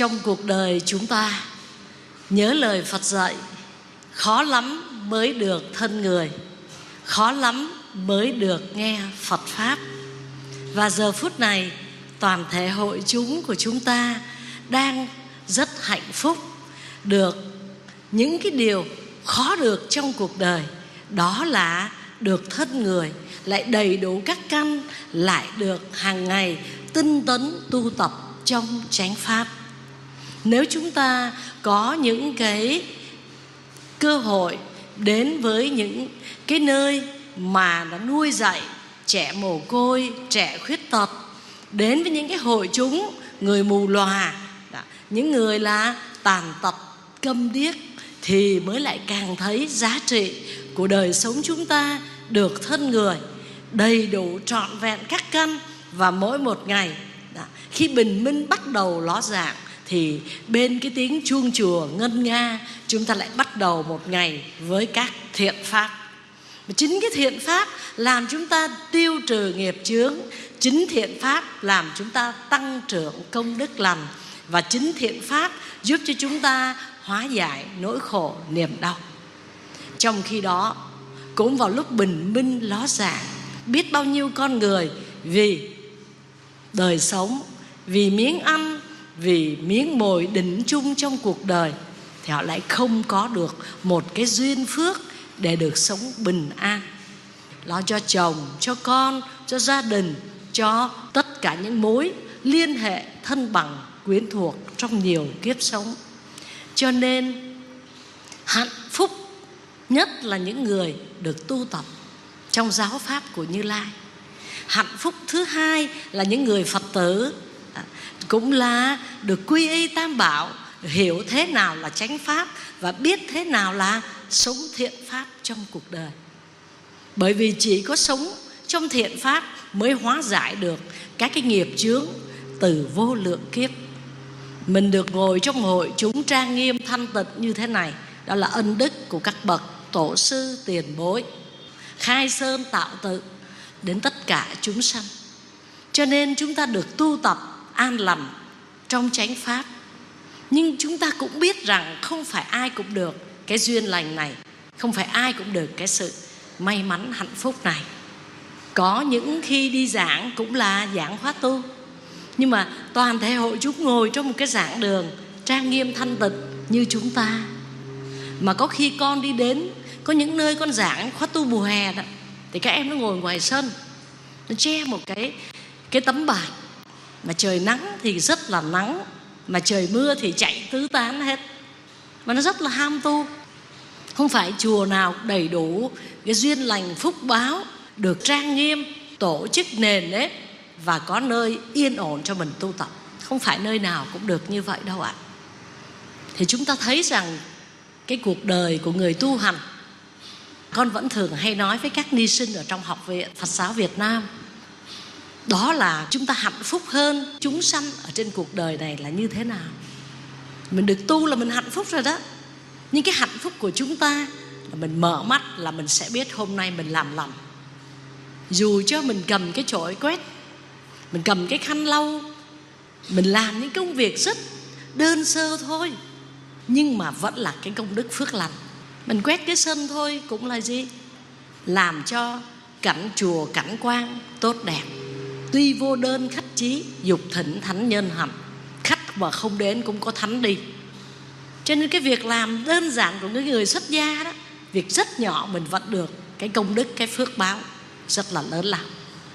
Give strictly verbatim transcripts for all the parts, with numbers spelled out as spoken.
Trong cuộc đời chúng ta, nhớ lời Phật dạy, khó lắm mới được thân người, khó lắm mới được nghe Phật Pháp. Và giờ phút này, toàn thể hội chúng của chúng ta đang rất hạnh phúc được những cái điều khó được trong cuộc đời. Đó là được thân người, lại đầy đủ các căn, lại được hàng ngày tinh tấn tu tập trong chánh pháp. Nếu chúng ta có những cái cơ hội đến với những cái nơi mà nó nuôi dạy trẻ mồ côi, trẻ khuyết tật, đến với những cái hội chúng người mù lòa, những người là tàn tật, câm điếc, thì mới lại càng thấy giá trị của đời sống chúng ta được thân người, đầy đủ trọn vẹn các căn. Và mỗi một ngày khi bình minh bắt đầu ló dạng, thì bên cái tiếng chuông chùa ngân nga, chúng ta lại bắt đầu một ngày với các thiện pháp. Chính cái thiện pháp làm chúng ta tiêu trừ nghiệp chướng, chính thiện pháp làm chúng ta tăng trưởng công đức lành, và chính thiện pháp giúp cho chúng ta hóa giải nỗi khổ niềm đau. Trong khi đó, cũng vào lúc bình minh ló dạng, biết bao nhiêu con người vì đời sống, vì miếng ăn, vì miếng mồi đỉnh chung trong cuộc đời, thì họ lại không có được một cái duyên phước để được sống bình an, lo cho chồng, cho con, cho gia đình, cho tất cả những mối liên hệ thân bằng quyến thuộc trong nhiều kiếp sống. Cho nên hạnh phúc nhất là những người được tu tập trong giáo pháp của Như Lai. Hạnh phúc thứ hai là những người Phật tử cũng là được quy y Tam Bảo, hiểu thế nào là chánh pháp và biết thế nào là sống thiện pháp trong cuộc đời. Bởi vì chỉ có sống trong thiện pháp mới hóa giải được các cái nghiệp chướng từ vô lượng kiếp. Mình được ngồi trong hội chúng trang nghiêm thanh tịnh như thế này, đó là ân đức của các bậc tổ sư tiền bối, khai sơn tạo tự đến tất cả chúng sanh. Cho nên chúng ta được tu tập an lành trong chánh pháp. Nhưng chúng ta cũng biết rằng không phải ai cũng được cái duyên lành này, không phải ai cũng được cái sự may mắn hạnh phúc này. Có những khi đi giảng cũng là giảng khóa tu, nhưng mà toàn thể hội chúng ngồi trong một cái giảng đường trang nghiêm thanh tịnh như chúng ta. Mà có khi con đi đến, có những nơi con giảng khóa tu mùa hè đó, thì các em nó ngồi ngoài sân, nó che một cái, cái tấm bạt. Mà trời nắng thì rất là nắng, mà trời mưa thì chạy tứ tán hết. Mà nó rất là ham tu. Không phải chùa nào đầy đủ cái duyên lành phúc báo, được trang nghiêm, tổ chức nền nếp và có nơi yên ổn cho mình tu tập. Không phải nơi nào cũng được như vậy đâu ạ. Thì chúng ta thấy rằng cái cuộc đời của người tu hành, con vẫn thường hay nói với các ni sinh ở trong học viện Phật giáo Việt Nam, đó là chúng ta hạnh phúc hơn chúng sanh ở trên cuộc đời này là như thế nào. Mình được tu là mình hạnh phúc rồi đó. Nhưng cái hạnh phúc của chúng ta là mình mở mắt là mình sẽ biết hôm nay mình làm lành. Dù cho mình cầm cái chổi quét, mình cầm cái khăn lau, mình làm những công việc rất đơn sơ thôi, nhưng mà vẫn là cái công đức phước lành. Mình quét cái sân thôi cũng là gì? Làm cho cảnh chùa cảnh quan tốt đẹp. Tuy vô đơn khách chí, dục thỉnh thánh nhân hành. Khách mà không đến cũng có thánh đi. Cho nên cái việc làm đơn giản của những người xuất gia đó, việc rất nhỏ mình vẫn được cái công đức, cái phước báo rất là lớn lao.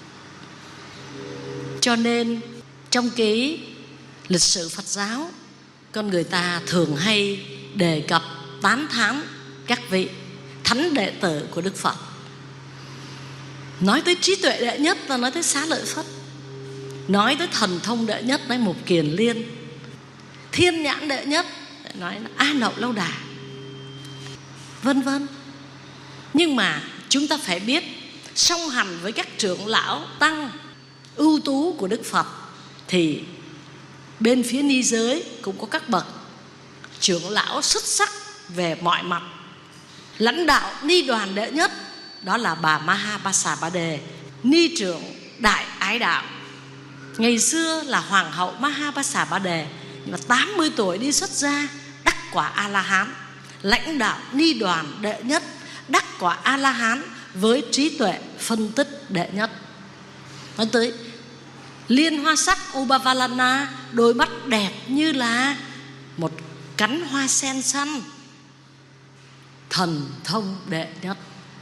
Cho nên trong cái lịch sử Phật giáo, con người ta thường hay đề cập tán thán các vị thánh đệ tử của Đức Phật. Nói tới trí tuệ đệ nhất là nói tới Xá Lợi Phất, nói tới thần thông đệ nhất nói Mục Kiền Liên, thiên nhãn đệ nhất nói là A Nậu Lâu Đà, vân vân. Nhưng mà chúng ta phải biết, song hành với các trưởng lão tăng ưu tú của Đức Phật, thì bên phía ni giới cũng có các bậc trưởng lão xuất sắc về mọi mặt. Lãnh đạo ni đoàn đệ nhất đó là bà Mahabasa-ba-đề, ni trưởng Đại Ái Đạo. Ngày xưa là Hoàng hậu Mahabasa-ba-đề, là tám mươi tuổi đi xuất gia, đắc quả A-la-hán, lãnh đạo ni đoàn đệ nhất, đắc quả A-la-hán với trí tuệ phân tích đệ nhất. Nói tới liên hoa sắc Ubavalana, đôi mắt đẹp như là một cánh hoa sen xanh, thần thông đệ nhất.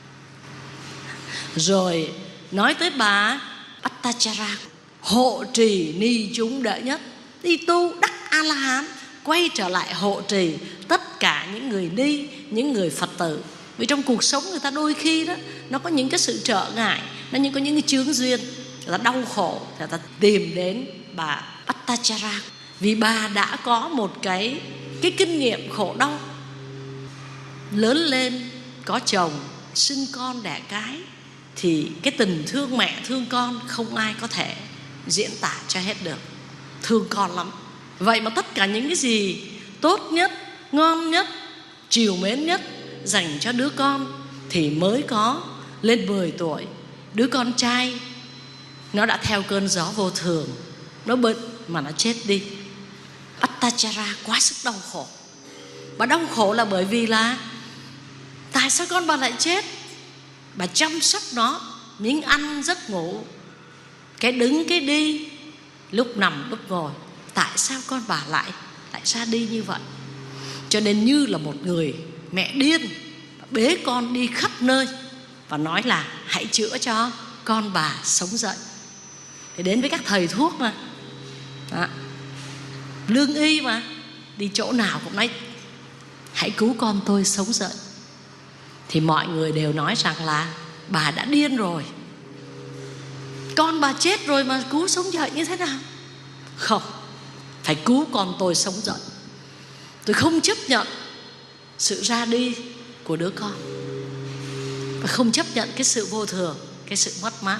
Rồi nói tới bà Attachara, hộ trì ni chúng đệ nhất, đi tu đắc A-la-hán, quay trở lại hộ trì tất cả những người ni, những người Phật tử. Vì trong cuộc sống người ta đôi khi đó, nó có những cái sự trở ngại, nó có những cái chướng duyên, là đau khổ, người ta tìm đến bà Attachara. Vì bà đã có một cái cái kinh nghiệm khổ đau, lớn lên có chồng, sinh con đẻ cái, thì cái tình thương mẹ thương con không ai có thể diễn tả cho hết được. Thương con lắm. Vậy mà tất cả những cái gì tốt nhất, ngon nhất, chiều mến nhất dành cho đứa con thì mới có lên mười tuổi, đứa con trai nó đã theo cơn gió vô thường, nó bệnh mà nó chết đi. Attachara quá sức đau khổ. Bà đau khổ là bởi vì là tại sao con bà lại chết? Bà chăm sóc nó, miếng ăn giấc ngủ, cái đứng cái đi, lúc nằm lúc ngồi. Tại sao con bà lại lại ra đi như vậy? Cho nên như là một người mẹ điên, bế con đi khắp nơi và nói là hãy chữa cho con bà sống dậy. Thì đến với các thầy thuốc mà đó, lương y mà, đi chỗ nào cũng nói hãy cứu con tôi sống dậy. Thì mọi người đều nói rằng là bà đã điên rồi, con bà chết rồi mà cứu sống dậy như thế nào? Không, phải cứu con tôi sống dậy. Tôi không chấp nhận sự ra đi của đứa con, và không chấp nhận cái sự vô thường, cái sự mất mát.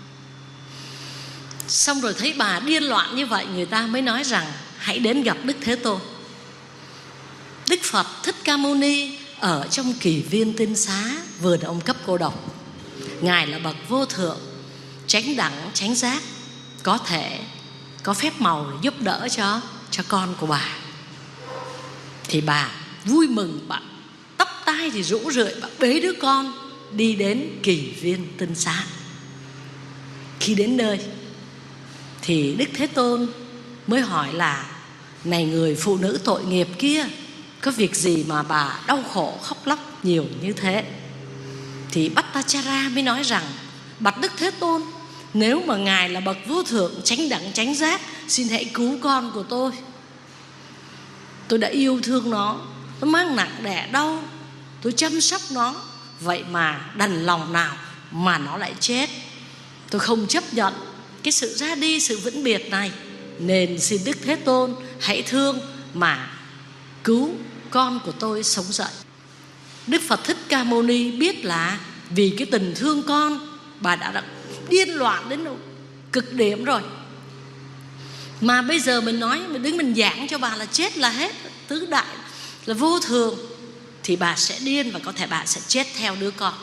Xong rồi thấy bà điên loạn như vậy, người ta mới nói rằng hãy đến gặp Đức Thế Tôn. Đức Phật Thích Ca Mâu Ni ở trong Kỳ Viên Tinh Xá, vườn ông Cấp Cô Độc. Ngài là bậc vô thượng, chánh đẳng chánh giác, có thể có phép màu để giúp đỡ cho cho con của bà. Thì bà vui mừng, bà tóc tai thì rũ rượi, bà bế đứa con đi đến Kỳ Viên Tinh Xá. Khi đến nơi thì Đức Thế Tôn mới hỏi là: này người phụ nữ tội nghiệp kia, có việc gì mà bà đau khổ khóc lóc nhiều như thế? Thì Attachara mới nói rằng: bạch Đức Thế Tôn, nếu mà Ngài là bậc vô thượng chánh đẳng chánh giác, xin hãy cứu con của tôi. Tôi đã yêu thương nó, nó mang nặng đẻ đau, tôi chăm sóc nó, vậy mà đành lòng nào mà nó lại chết. Tôi không chấp nhận cái sự ra đi, sự vĩnh biệt này, nên xin Đức Thế Tôn hãy thương mà cứu con của tôi sống dậy. Đức Phật Thích Ca Mâu Ni biết là vì cái tình thương con, bà đã, đã điên loạn đến cực điểm rồi. Mà bây giờ mình nói, mình đứng mình giảng cho bà là chết là hết, tứ đại là vô thường, thì bà sẽ điên và có thể bà sẽ chết theo đứa con.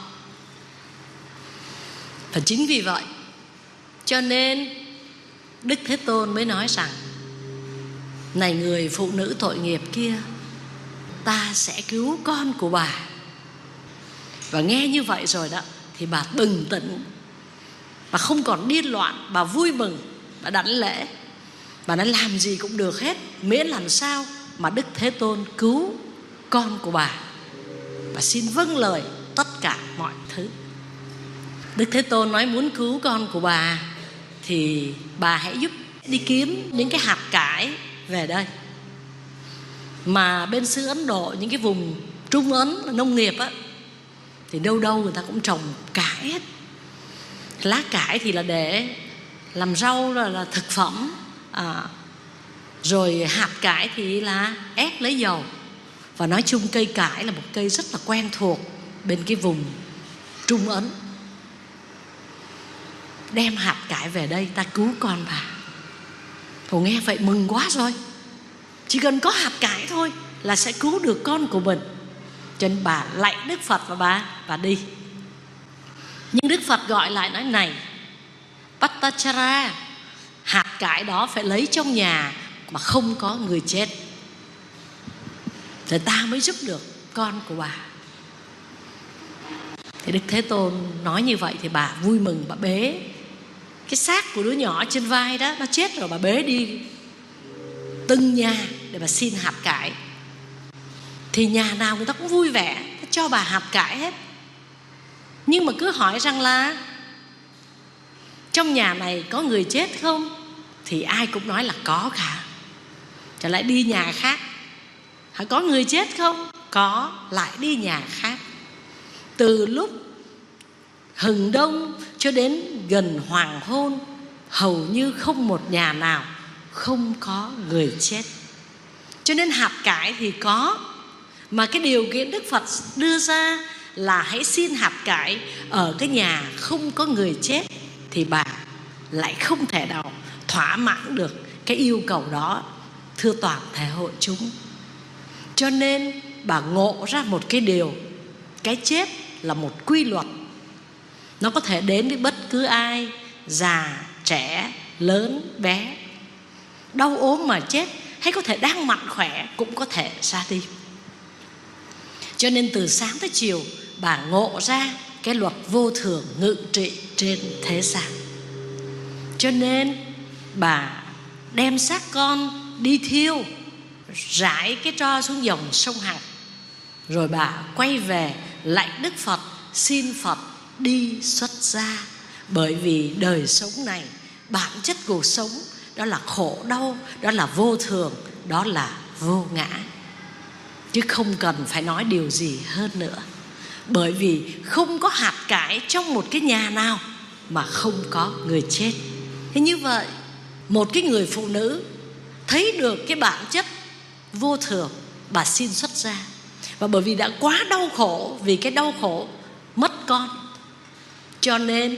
Và chính vì vậy cho nên Đức Thế Tôn mới nói rằng: này người phụ nữ tội nghiệp kia, ta sẽ cứu con của bà. Và nghe như vậy rồi đó, thì bà bừng tỉnh, bà không còn điên loạn, bà vui mừng, bà đảnh lễ, bà nói làm gì cũng được hết, miễn làm sao mà Đức Thế Tôn cứu con của bà. Bà xin vâng lời tất cả mọi thứ. Đức Thế Tôn nói muốn cứu con của bà thì bà hãy giúp đi kiếm những cái hạt cải về đây. Mà bên xứ Ấn Độ, những cái vùng Trung Ấn nông nghiệp á, thì đâu đâu người ta cũng trồng cải hết. Lá cải thì là để làm rau, là, là thực phẩm à, rồi hạt cải thì là ép lấy dầu. Và nói chung cây cải là một cây rất là quen thuộc bên cái vùng Trung Ấn. Đem hạt cải về đây, ta cứu con bà. Cô nghe vậy mừng quá rồi, chỉ cần có hạt cải thôi là sẽ cứu được con của mình. Cho nên bà lạy Đức Phật và bà, bà đi. Nhưng Đức Phật gọi lại nói: này Attachara, hạt cải đó phải lấy trong nhà mà không có người chết, thì ta mới giúp được con của bà. Thì Đức Thế Tôn nói như vậy thì bà vui mừng, bà bế cái xác của đứa nhỏ trên vai đó, nó chết rồi, bà bế đi từng nhà để bà xin hạt cải. Thì nhà nào người ta cũng vui vẻ cho bà hạt cải hết. Nhưng mà cứ hỏi rằng là trong nhà này có người chết không, thì ai cũng nói là có cả. Trở lại đi nhà khác, hỏi có người chết không, có, lại đi nhà khác. Từ lúc hừng đông cho đến gần hoàng hôn, hầu như không một nhà nào không có người chết. Cho nên hạt cải thì có, mà cái điều kiện Đức Phật đưa ra là hãy xin hạt cải ở cái nhà không có người chết, thì bà lại không thể nào thỏa mãn được cái yêu cầu đó, thưa toàn thể hội chúng. Cho nên bà ngộ ra một cái điều, cái chết là một quy luật. Nó có thể đến với bất cứ ai, già, trẻ, lớn, bé. Đau ốm mà chết, hay có thể đang mạnh khỏe cũng có thể ra đi. Cho nên từ sáng tới chiều bà ngộ ra cái luật vô thường ngự trị trên thế gian. Cho nên bà đem xác con đi thiêu, rải cái tro xuống dòng sông Hằng. Rồi bà quay về lạy Đức Phật, xin Phật đi xuất gia. Bởi vì đời sống này, bản chất cuộc sống đó là khổ đau, đó là vô thường, đó là vô ngã, chứ không cần phải nói điều gì hơn nữa. Bởi vì không có hạt cải trong một cái nhà nào mà không có người chết. Thế như vậy, một cái người phụ nữ thấy được cái bản chất vô thường, bà xin xuất gia. Và bởi vì đã quá đau khổ, vì cái đau khổ mất con, cho nên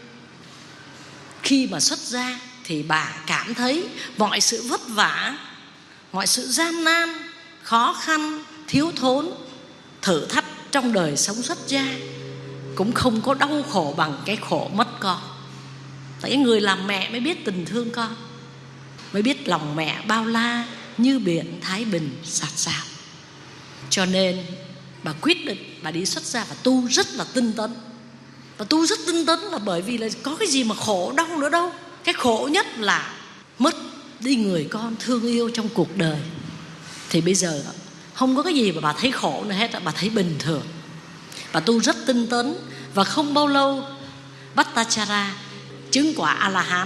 khi mà xuất gia thì bà cảm thấy mọi sự vất vả, mọi sự gian nan, khó khăn, thiếu thốn, thử thách trong đời sống xuất gia cũng không có đau khổ bằng cái khổ mất con. Tại người làm mẹ mới biết tình thương con, mới biết lòng mẹ bao la như biển thái bình dạt dào. Cho nên bà quyết định bà đi xuất gia và tu rất là tinh tấn. Và tu rất tinh tấn là bởi vì là có cái gì mà khổ đau nữa đâu. Cái khổ nhất là mất đi người con thương yêu trong cuộc đời. Thì bây giờ không có cái gì mà bà thấy khổ nữa hết, bà thấy bình thường. Bà tu rất tinh tấn và không bao lâu Bhattacharya chứng quả A-la-hán.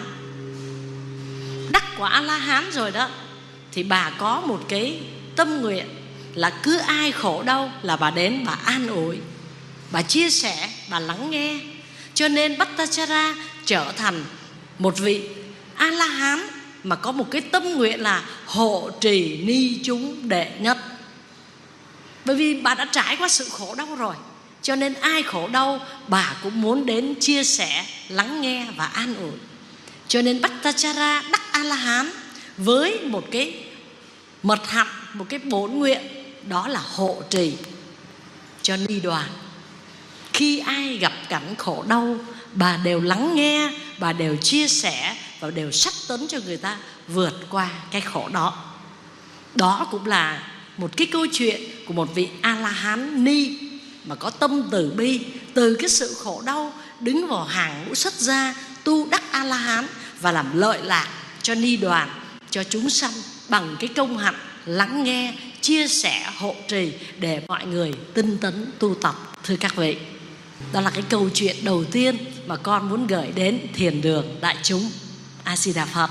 Đắc quả A-la-hán rồi đó, thì bà có một cái tâm nguyện là cứ ai khổ đau là bà đến bà an ủi, bà chia sẻ, bà lắng nghe. Cho nên Bhattacharya trở thành một vị A-la-hán mà có một cái tâm nguyện là hộ trì ni chúng đệ nhất. Bởi vì bà đã trải qua sự khổ đau rồi, cho nên ai khổ đau bà cũng muốn đến chia sẻ, lắng nghe và an ủi. Cho nên Bhattacharya đắc A-la-hán với một cái mật hạnh, một cái bổn nguyện, đó là hộ trì cho ni đoàn. Khi ai gặp cảnh khổ đau, bà đều lắng nghe, bà đều chia sẻ và đều sách tấn cho người ta vượt qua cái khổ đó. Đó cũng là một cái câu chuyện của một vị A-la-hán ni mà có tâm từ bi, từ cái sự khổ đau đứng vào hàng ngũ xuất gia, tu đắc A-la-hán và làm lợi lạc cho ni đoàn, cho chúng sanh bằng cái công hạnh lắng nghe, chia sẻ, hộ trì để mọi người tinh tấn tu tập. Thưa các vị, đó là cái câu chuyện đầu tiên mà con muốn gửi đến thiền đường đại chúng. A Di Đà Phật.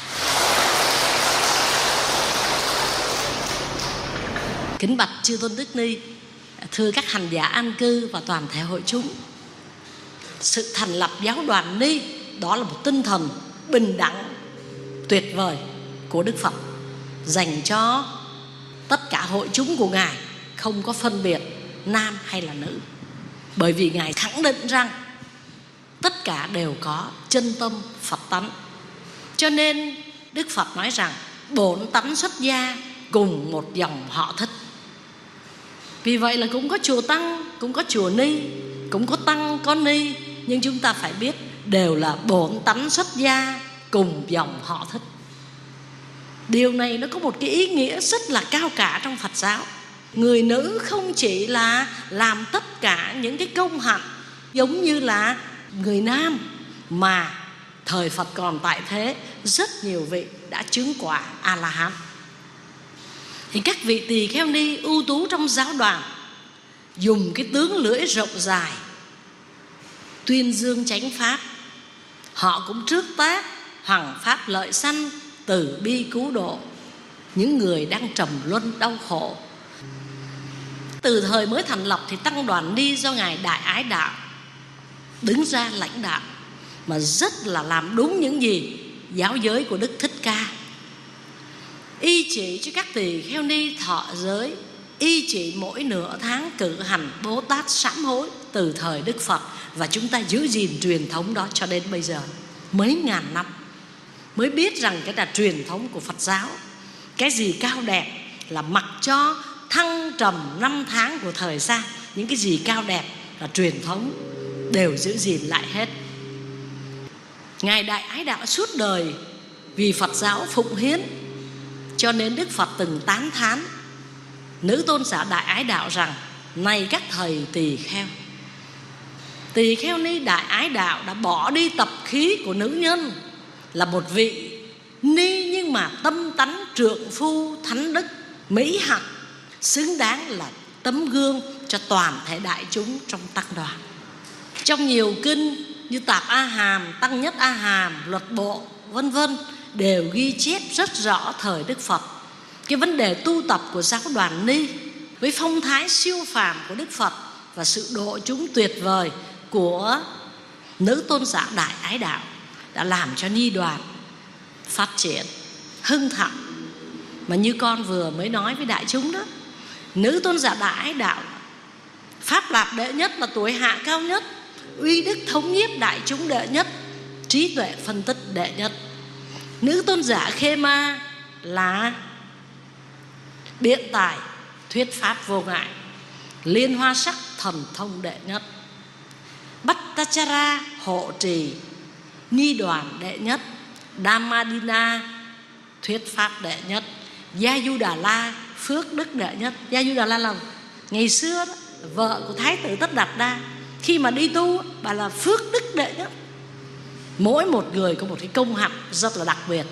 Kính bạch chư tôn đức ni, thưa các hành giả an cư và toàn thể hội chúng, sự thành lập giáo đoàn ni đó là một tinh thần bình đẳng tuyệt vời của Đức Phật dành cho tất cả hội chúng của Ngài, không có phân biệt nam hay là nữ. Bởi vì Ngài khẳng định rằng tất cả đều có chân tâm Phật tánh. Cho nên Đức Phật nói rằng bổn tánh xuất gia cùng một dòng họ thích. Vì vậy là cũng có chùa Tăng, cũng có chùa Ni, cũng có Tăng, có Ni, nhưng chúng ta phải biết đều là bổn tánh xuất gia cùng dòng họ thích. Điều này nó có một cái ý nghĩa rất là cao cả trong Phật giáo. Người nữ không chỉ là làm tất cả những cái công hạnh giống như là người nam, mà thời Phật còn tại thế, rất nhiều vị đã chứng quả A-la-hán. Thì các vị tỳ kheo ni ưu tú trong giáo đoàn dùng cái tướng lưỡi rộng dài tuyên dương chánh pháp. Họ cũng trước tác hoằng pháp lợi sanh, từ bi cứu độ những người đang trầm luân đau khổ. Từ thời mới thành lập thì tăng đoàn ni do Ngài Đại Ái Đạo đứng ra lãnh đạo, mà rất là làm đúng những gì giáo giới của Đức Thích Ca. Y chỉ cho các tỳ kheo ni thọ giới, y chỉ mỗi nửa tháng cử hành Bồ Tát sám hối từ thời Đức Phật. Và chúng ta giữ gìn truyền thống đó cho đến bây giờ, mấy ngàn năm mới biết rằng cái là truyền thống của Phật giáo. Cái gì cao đẹp là mặc cho thăng trầm năm tháng của thời gian, những cái gì cao đẹp là truyền thống đều giữ gìn lại hết. Ngài Đại Ái Đạo suốt đời vì Phật giáo phụng hiến, cho nên Đức Phật từng tán thán nữ tôn giả Đại Ái Đạo rằng: này các thầy tỳ kheo, tỳ kheo ni Đại Ái Đạo đã bỏ đi tập khí của nữ nhân, là một vị ni nhưng mà tâm tánh trượng phu thánh đức mỹ hạnh, xứng đáng là tấm gương cho toàn thể đại chúng trong tăng đoàn. Trong nhiều kinh như Tạp A Hàm, Tăng Nhất A Hàm, Luật Bộ vân vân đều ghi chép rất rõ thời Đức Phật cái vấn đề tu tập của giáo đoàn ni, với phong thái siêu phàm của Đức Phật và sự độ chúng tuyệt vời của nữ tôn giả Đại Ái Đạo đã làm cho ni đoàn phát triển hưng thịnh. Mà như con vừa mới nói với đại chúng đó, nữ tôn giả Đại Ái Đạo pháp lạc đệ nhất là tuổi hạ cao nhất, uy đức thống nhiếp đại chúng đệ nhất, trí tuệ phân tích đệ nhất. Nữ tôn giả Khê Ma là biện tài thuyết pháp vô ngại, liên hoa sắc thần thông đệ nhất. Bhattacharya hộ trì ni đoàn đệ nhất, Dhammadina thuyết pháp đệ nhất, Yajudala phước đức đệ nhất. Yajudala là ngày xưa đó, vợ của Thái tử Tất Đạt Đa, khi mà đi tu bà là phước đức đệ nhất. Mỗi một người có một cái công hạnh rất là đặc biệt.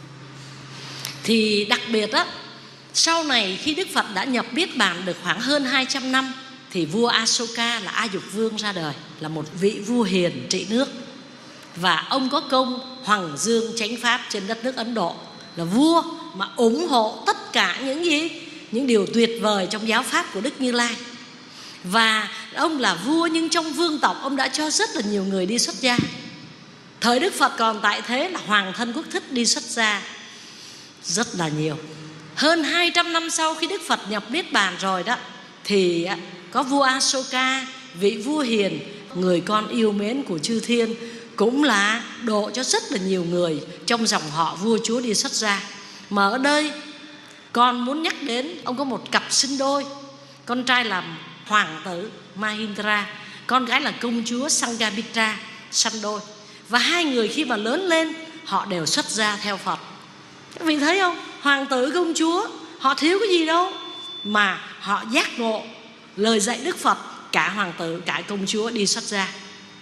Thì đặc biệt á, sau này khi Đức Phật đã nhập Niết Bàn được khoảng hơn hai trăm năm, thì vua Asoka là A Dục Vương ra đời, là một vị vua hiền trị nước. Và ông có công hoằng dương chánh pháp trên đất nước Ấn Độ, là vua mà ủng hộ tất cả những gì, những điều tuyệt vời trong giáo pháp của Đức Như Lai. Và ông là vua nhưng trong vương tộc ông đã cho rất là nhiều người đi xuất gia. Thời Đức Phật còn tại thế là Hoàng Thân Quốc Thích đi xuất gia rất là nhiều. Hơn hai trăm năm sau khi Đức Phật nhập Niết Bàn rồi đó, thì có vua Asoka, vị vua hiền, người con yêu mến của chư thiên, cũng là độ cho rất là nhiều người trong dòng họ vua chúa đi xuất gia. Mà ở đây con muốn nhắc đến, ông có một cặp sinh đôi, con trai là hoàng tử Mahindra, con gái là công chúa Sanghamitra, sanh đôi. Và hai người khi mà lớn lên họ đều xuất gia theo Phật. Các vị thấy không? Hoàng tử công chúa họ thiếu cái gì đâu, mà họ giác ngộ lời dạy Đức Phật. Cả hoàng tử cả công chúa đi xuất gia.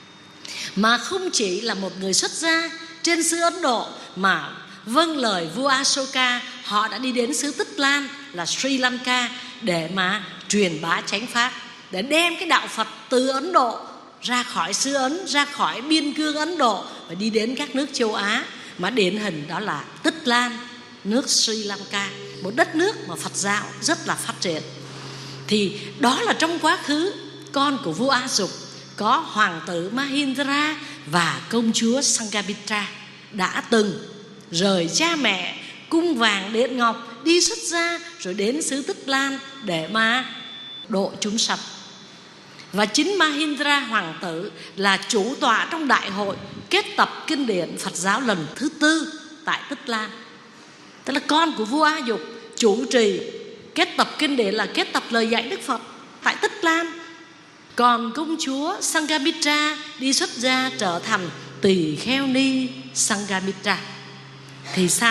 Mà không chỉ là một người xuất gia trên xứ Ấn Độ, mà vâng lời vua Asoka, họ đã đi đến xứ Tích Lan là Sri Lanka để mà truyền bá chánh pháp, để đem cái đạo Phật từ Ấn Độ ra khỏi xứ Ấn, ra khỏi biên cương Ấn Độ và đi đến các nước châu Á. Mà điển hình đó là Tích Lan, nước Sri Lanka, một đất nước mà Phật giáo rất là phát triển. Thì đó là trong quá khứ con của vua A Dục có hoàng tử Mahindra và công chúa Sanghamitra đã từng rời cha mẹ, cung vàng điện ngọc, đi xuất gia rồi đến xứ Tích Lan để mà độ chúng sanh. Và chính Mahindra hoàng tử là chủ tọa trong đại hội kết tập kinh điển Phật giáo lần thứ tư tại Tích Lan. Tức là con của vua A Dục chủ trì kết tập kinh điển, là kết tập lời dạy Đức Phật tại Tích Lan. Còn công chúa Sanghamitra đi xuất gia trở thành tỳ kheo ni Sanghamitra. Thì sao?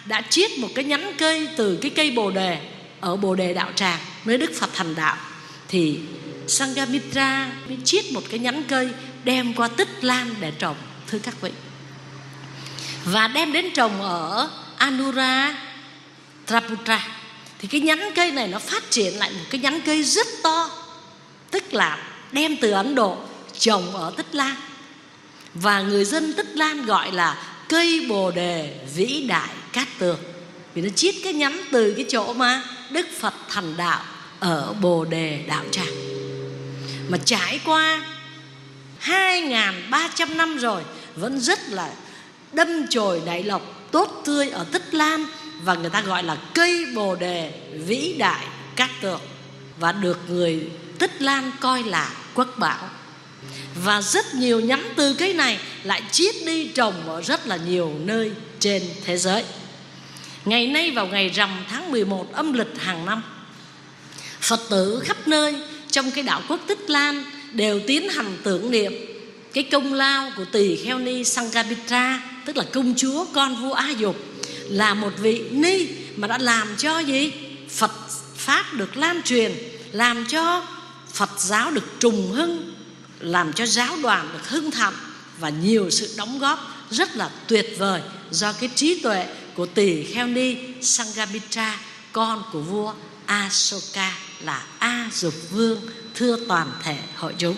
đã chiết một cái nhánh cây từ cái cây bồ đề ở Bồ Đề Đạo Tràng nơi Đức Phật thành đạo, thì Sanghamitra mới chiết một cái nhánh cây đem qua Tích Lan để trồng, thưa các vị, và đem đến trồng ở Anuradhaputra. Thì cái nhánh cây này nó phát triển lại một cái nhánh cây rất to, tức là đem từ Ấn Độ trồng ở Tích Lan, và người dân Tích Lan gọi là cây bồ đề vĩ đại cát tường, vì nó chiết cái nhánh từ cái chỗ mà Đức Phật thành đạo ở Bồ Đề Đạo Tràng. Mà trải qua hai nghìn ba trăm năm rồi vẫn rất là đâm chồi nảy lộc, tốt tươi ở Tích Lan, và người ta gọi là cây bồ đề vĩ đại cát tường, và được người Tích Lan coi là quốc bảo. Và rất nhiều nhánh từ cây này lại chiết đi trồng ở rất là nhiều nơi trên thế giới. Ngày nay vào ngày rằm tháng mười một âm lịch hàng năm, Phật tử khắp nơi trong cái đạo quốc Tích Lan đều tiến hành tưởng niệm cái công lao của Tỳ Kheo Ni Sanghamitra, tức là công chúa con vua A Dục, là một vị ni mà đã làm cho gì? Phật Pháp được lan truyền, làm cho Phật giáo được trùng hưng, làm cho giáo đoàn được hưng thịnh, và nhiều sự đóng góp rất là tuyệt vời do cái trí tuệ của Tỳ Kheo Ni Sanghamitra, con của vua Asoka là A Dục Vương, thưa toàn thể hội chúng.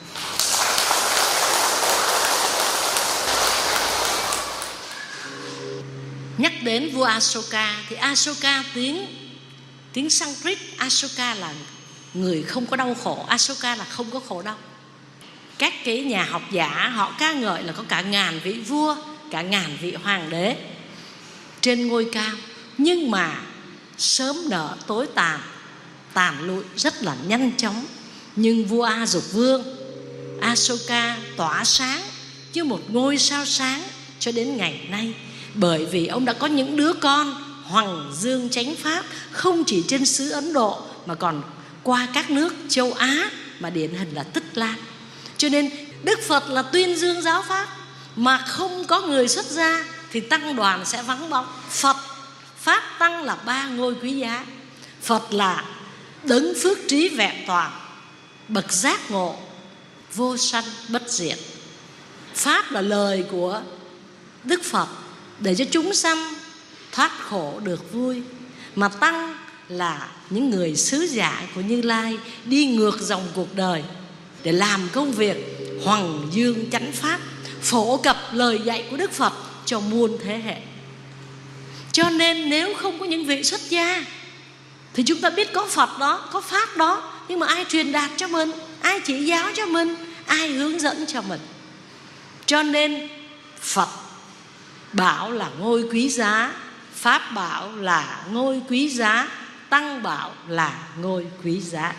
Nhắc đến vua Asoka thì Asoka tiếng tiếng Sanskrit, Asoka là người không có đau khổ, Asoka là không có khổ đau. Các cái nhà học giả họ ca ngợi là có cả ngàn vị vua, cả ngàn vị hoàng đế trên ngôi cao, nhưng mà sớm nở tối tàn, tàn lụi rất là nhanh chóng. Nhưng vua A Dục Vương Asoka tỏa sáng như một ngôi sao sáng cho đến ngày nay, bởi vì ông đã có những đứa con hoàng dương chánh pháp, không chỉ trên xứ Ấn Độ mà còn qua các nước châu Á, mà điển hình là Tích Lan. Cho nên Đức Phật là tuyên dương giáo pháp, mà không có người xuất gia thì tăng đoàn sẽ vắng bóng. Phật, Pháp, Tăng là ba ngôi quý giá. Phật là đấng phước trí vẹn toàn, bậc giác ngộ, vô sanh bất diệt. Pháp là lời của Đức Phật để cho chúng sanh thoát khổ được vui. Mà Tăng là những người sứ giả của Như Lai, đi ngược dòng cuộc đời để làm công việc hoằng dương chánh pháp, phổ cập lời dạy của Đức Phật cho muôn thế hệ. Cho nên nếu không có những vị xuất gia thì chúng ta biết có Phật đó, có Pháp đó, nhưng mà ai truyền đạt cho mình, ai chỉ giáo cho mình, ai hướng dẫn cho mình. Cho nên Phật bảo là ngôi quý giá, Pháp bảo là ngôi quý giá, Tăng bảo là ngôi quý giá.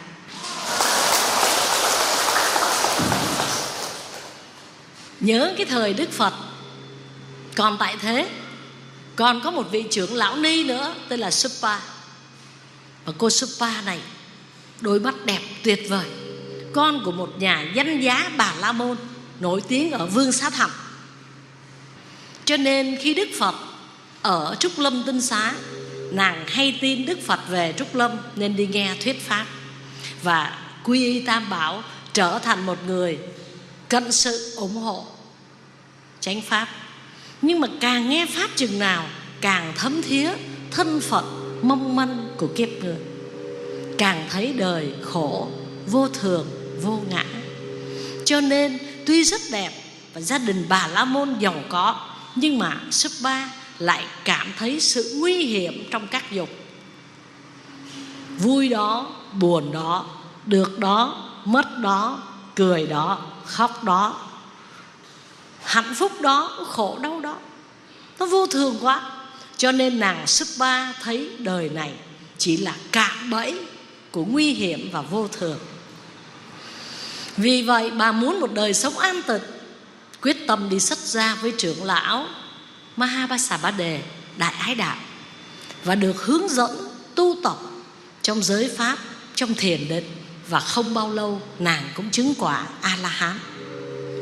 Nhớ cái thời Đức Phật còn tại thế, còn có một vị trưởng lão ni nữa tên là Supa. Và cô Supa này đôi mắt đẹp tuyệt vời, con của một nhà danh giá Bà La Môn nổi tiếng ở Vương Xá Thành. Cho nên khi Đức Phật ở Trúc Lâm Tinh Xá, nàng hay tin Đức Phật về Trúc Lâm nên đi nghe thuyết pháp, và quy y Tam Bảo, trở thành một người cận sự ủng hộ chánh pháp. Nhưng mà càng nghe pháp chừng nào càng thấm thía thân phận mong manh của kiếp người, càng thấy đời khổ, vô thường, vô ngã. Cho nên tuy rất đẹp và gia đình Bà La Môn giàu có, nhưng mà Supa lại cảm thấy sự nguy hiểm trong các dục. Vui đó, buồn đó, được đó, mất đó, cười đó, khóc đó, hạnh phúc đó, khổ đau đó, nó vô thường quá. Cho nên nàng Supa thấy đời này chỉ là cạm bẫy của nguy hiểm và vô thường. Vì vậy bà muốn một đời sống an tịnh, quyết tâm đi xuất gia với trưởng lão Mahabasabade Đại Ái Đạo, và được hướng dẫn tu tập trong giới pháp, trong thiền định. Và không bao lâu nàng cũng chứng quả A-la-hán.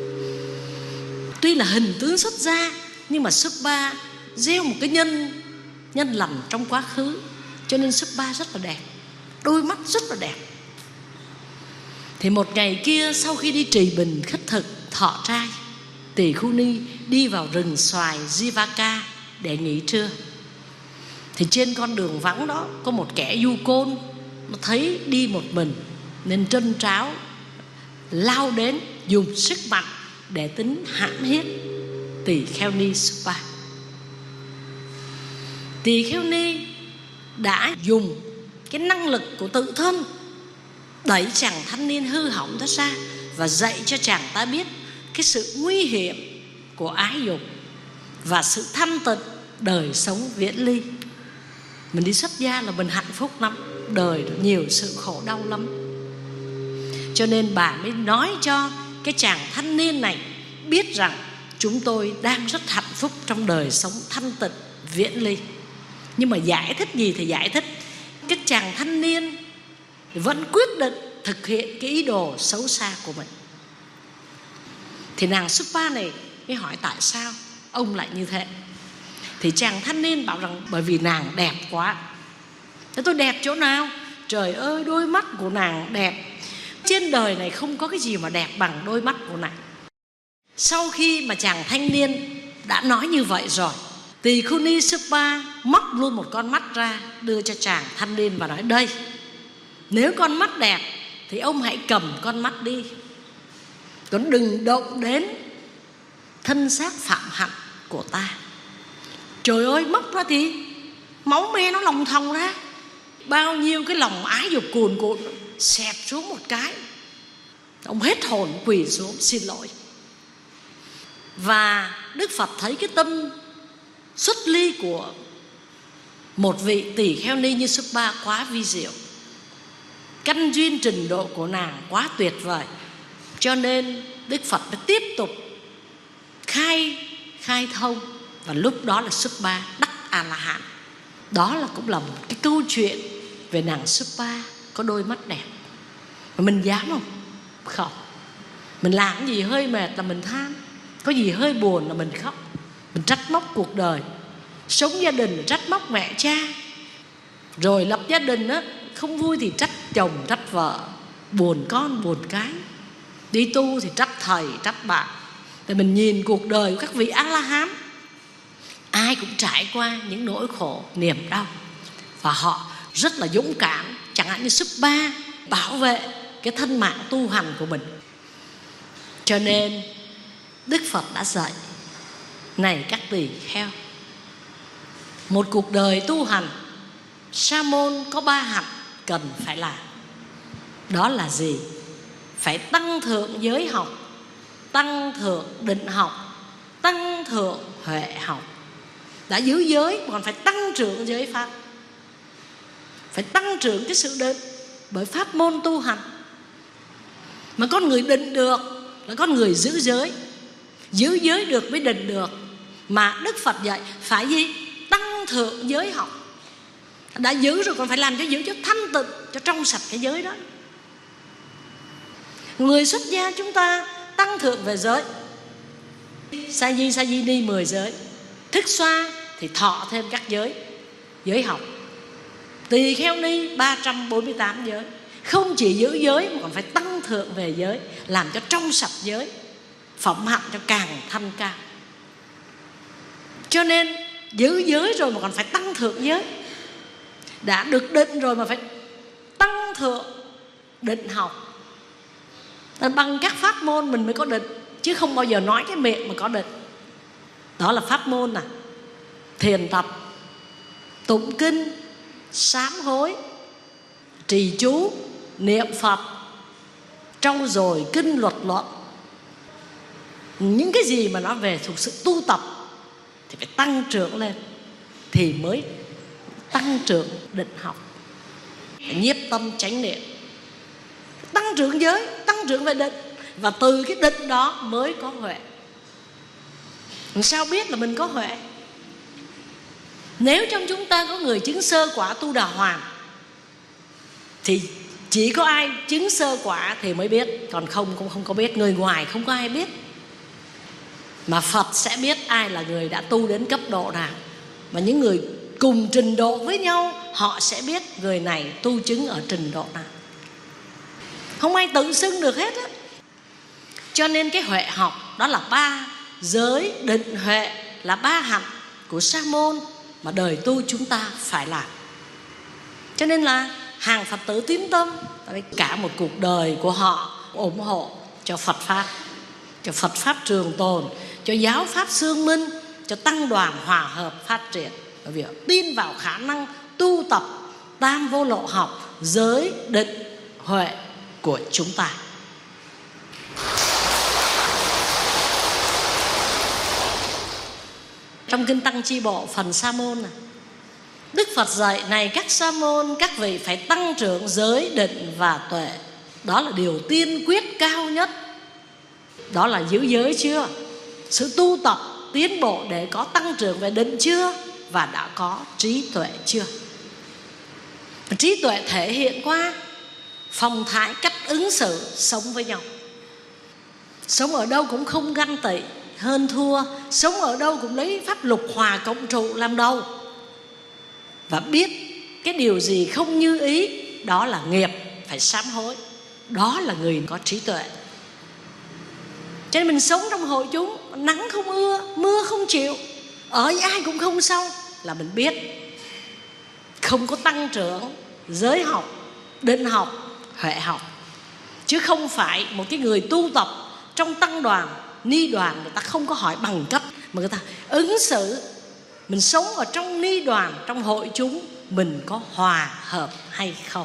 Tuy là hình tướng xuất gia, nhưng mà Supa gieo một cái nhân nhân lành trong quá khứ, cho nên Supa rất là đẹp, đôi mắt rất là đẹp. Thì một ngày kia, sau khi đi trì bình khất thực thọ trai, Tỳ Khưu Ni đi vào rừng xoài Jivaka để nghỉ trưa. Thì trên con đường vắng đó có một kẻ du côn, nó thấy đi một mình nên trân tráo lao đến dùng sức mạnh để tính hãm hiếp Tỳ Kheo Ni Supa. Tỳ Kheo Ni đã dùng cái năng lực của tự thân đẩy chàng thanh niên hư hỏng đó ra và dạy cho chàng ta biết cái sự nguy hiểm của ái dục và sự thanh tịnh đời sống viễn ly. Mình đi xuất gia là mình hạnh phúc lắm, đời nhiều sự khổ đau lắm. Cho nên bà mới nói cho cái chàng thanh niên này biết rằng chúng tôi đang rất hạnh phúc trong đời sống thanh tịnh viễn ly. Nhưng mà giải thích gì thì giải thích, cái chàng thanh niên vẫn quyết định thực hiện cái ý đồ xấu xa của mình. Thì nàng Supa này mới hỏi tại sao ông lại như thế. Thì chàng thanh niên bảo rằng bởi vì nàng đẹp quá. Thế tôi đẹp chỗ nào? Trời ơi, đôi mắt của nàng đẹp. Trên đời này không có cái gì mà đẹp bằng đôi mắt của nàng. Sau khi mà chàng thanh niên đã nói như vậy rồi, Tỳ Khưu Ni Supa móc luôn một con mắt ra đưa cho chàng thanh niên và nói: đây, nếu con mắt đẹp thì ông hãy cầm con mắt đi, còn đừng động đến thân xác phạm hạnh của ta. Trời ơi, móc ra thì máu me nó lòng thòng ra, bao nhiêu cái lòng ái dục cuồn cuộn xẹt xuống một cái. Ông hết hồn quỳ xuống xin lỗi. Và Đức Phật thấy cái tâm xuất ly của một vị Tỳ Kheo Ni như Supa quá vi diệu, căn duyên trình độ của nàng quá tuyệt vời, cho nên Đức Phật đã tiếp tục khai khai thông. Và lúc đó là Supa đắc A-la-hán. Đó là cũng là một cái câu chuyện về nàng Supa có đôi mắt đẹp. Mà mình dám không? Không. Mình làm cái gì hơi mệt là mình than, có gì hơi buồn là mình khóc, mình trách móc cuộc đời. Sống gia đình trách móc mẹ cha, rồi lập gia đình á, không vui thì trách chồng trách vợ, buồn con buồn cái. Đi tu thì trách thầy trách bạn. Tại mình nhìn cuộc đời của các vị A-la-hán, ai cũng trải qua những nỗi khổ niềm đau, và họ rất là dũng cảm. Chẳng hạn như Supa bảo vệ cái thân mạng tu hành của mình. Cho nên Đức Phật đã dạy: này các tỳ kheo, một cuộc đời tu hành, sa môn có ba hạnh cần phải làm. Đó là gì? Phải tăng thượng giới học, tăng thượng định học, tăng thượng huệ học. Đã giữ giới còn phải tăng trưởng giới pháp, phải tăng trưởng cái sự định bởi pháp môn tu hành. Mà con người định được là con người giữ giới, giữ giới được mới định được. Mà Đức Phật dạy phải gì? Tăng thượng giới học. Đã giữ rồi còn phải làm cho giữ cho thanh tịnh, cho trong sạch cái giới đó. Người xuất gia chúng ta tăng thượng về giới, sa di sa di ni mười giới, thức xoa thì thọ thêm các giới, giới học. Tỳ kheo ni ba trăm bốn mươi tám giới. Không chỉ giữ giới mà còn phải tăng thượng về giới, làm cho trong sạch giới, phẩm hạnh cho càng thanh cao. Cho nên giữ giới rồi mà còn phải tăng thượng giới. Đã được định rồi mà phải tăng thượng định học. Bằng các pháp môn mình mới có định, chứ không bao giờ nói cái miệng mà có định. Đó là pháp môn à: thiền tập, tụng kinh, sám hối, trì chú, niệm Phật, trau dồi kinh luật luận. Những cái gì mà nó về thuộc sự tu tập thì phải tăng trưởng lên, thì mới tăng trưởng định học, nhiếp tâm chánh niệm, tăng trưởng giới, tăng trưởng về định. Và từ cái định đó mới có huệ. Sao biết là mình có huệ? Nếu trong chúng ta có người chứng sơ quả tu đà hoàn thì chỉ có ai chứng sơ quả thì mới biết, còn không cũng không có biết. Người ngoài không có ai biết, mà Phật sẽ biết ai là người đã tu đến cấp độ nào. Mà những người cùng trình độ với nhau, họ sẽ biết người này tu chứng ở trình độ nào. Không ai tự xưng được hết á. Cho nên cái huệ học đó là ba giới, định, huệ, là ba hạnh của sa môn mà đời tu chúng ta phải làm. Cho nên là hàng Phật tử tín tâm, cả một cuộc đời của họ ủng hộ cho Phật Pháp, cho Phật Pháp trường tồn, cho giáo Pháp xương minh, cho tăng đoàn hòa hợp phát triển. Bởi vì tin vào khả năng tu tập tam vô lộ học, giới, định, huệ của chúng ta. Trong Kinh Tăng Chi Bộ phần Sa môn này, Đức Phật dạy: này các sa môn, các vị phải tăng trưởng giới, định và tuệ. Đó là điều tiên quyết cao nhất. Đó là giữ giới chưa? Sự tu tập tiến bộ để có tăng trưởng về định chưa? Và đã có trí tuệ chưa? Trí tuệ thể hiện qua phong thái, cách ứng xử sống với nhau. Sống ở đâu cũng không ganh tị hơn thua, sống ở đâu cũng lấy pháp lục hòa cộng trụ làm đầu, và biết cái điều gì không như ý đó là nghiệp, phải sám hối. Đó là người có trí tuệ. Cho nên mình sống trong hội chúng, nắng không ưa, mưa không chịu, ở với ai cũng không xong, là mình biết không có tăng trưởng giới học, định học, huệ học. Chứ không phải một cái người tu tập trong tăng đoàn, ni đoàn, người ta không có hỏi bằng cấp, mà người ta ứng xử. Mình sống ở trong ni đoàn, trong hội chúng, mình có hòa hợp hay không?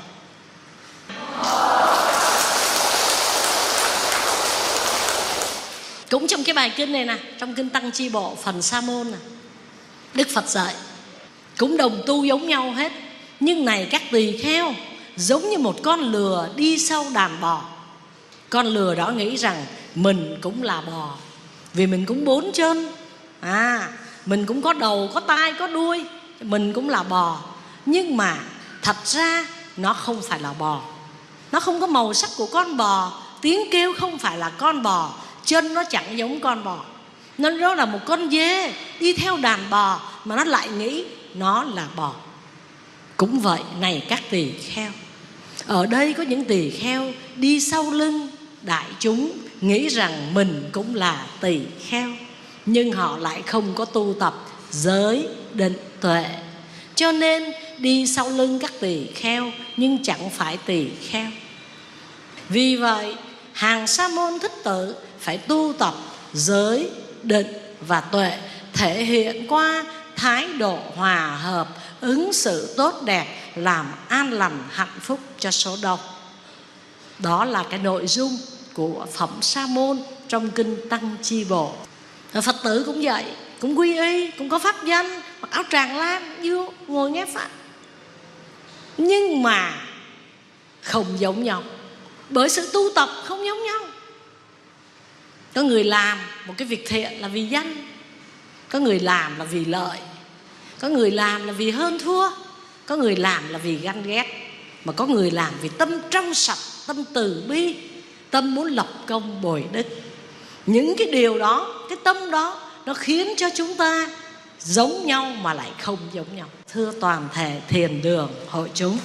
Cũng trong cái bài kinh này nè, trong Kinh Tăng Chi Bộ phần Sa môn nè, Đức Phật dạy cũng đồng tu giống nhau hết. Nhưng này các tỳ kheo, giống như một con lừa đi sau đàn bò. Con lừa đó nghĩ rằng mình cũng là bò, vì mình cũng bốn chân, à, mình cũng có đầu, có tai, có đuôi, mình cũng là bò. Nhưng mà thật ra nó không phải là bò. Nó không có màu sắc của con bò, tiếng kêu không phải là con bò, chân nó chẳng giống con bò. Nó đó là một con dê đi theo đàn bò mà nó lại nghĩ nó là bò. Cũng vậy, này các tỳ kheo, ở đây có những tỳ kheo đi sau lưng đại chúng, nghĩ rằng mình cũng là tỳ kheo, nhưng họ lại không có tu tập giới, định, tuệ. Cho nên đi sau lưng các tỳ kheo nhưng chẳng phải tỳ kheo. Vì vậy hàng sa môn thích tử phải tu tập giới, định và tuệ, thể hiện qua thái độ hòa hợp, ứng xử tốt đẹp, làm an lành hạnh phúc cho số đông. Đó là cái nội dung của phẩm Sa môn trong Kinh Tăng Chi Bộ. Phật tử cũng vậy, cũng quy y, cũng có pháp danh, mặc áo tràng lam, vô ngồi nghe pháp, nhưng mà không giống nhau, bởi sự tu tập không giống nhau. Có người làm một cái việc thiện là vì danh, có người làm là vì lợi, có người làm là vì hơn thua, có người làm là vì ganh ghét, mà có người làm vì tâm trong sạch, tâm từ bi, tâm muốn lập công bồi đức. Những cái điều đó, cái tâm đó, nó khiến cho chúng ta giống nhau mà lại không giống nhau. Thưa toàn thể thiền đường hội chúng,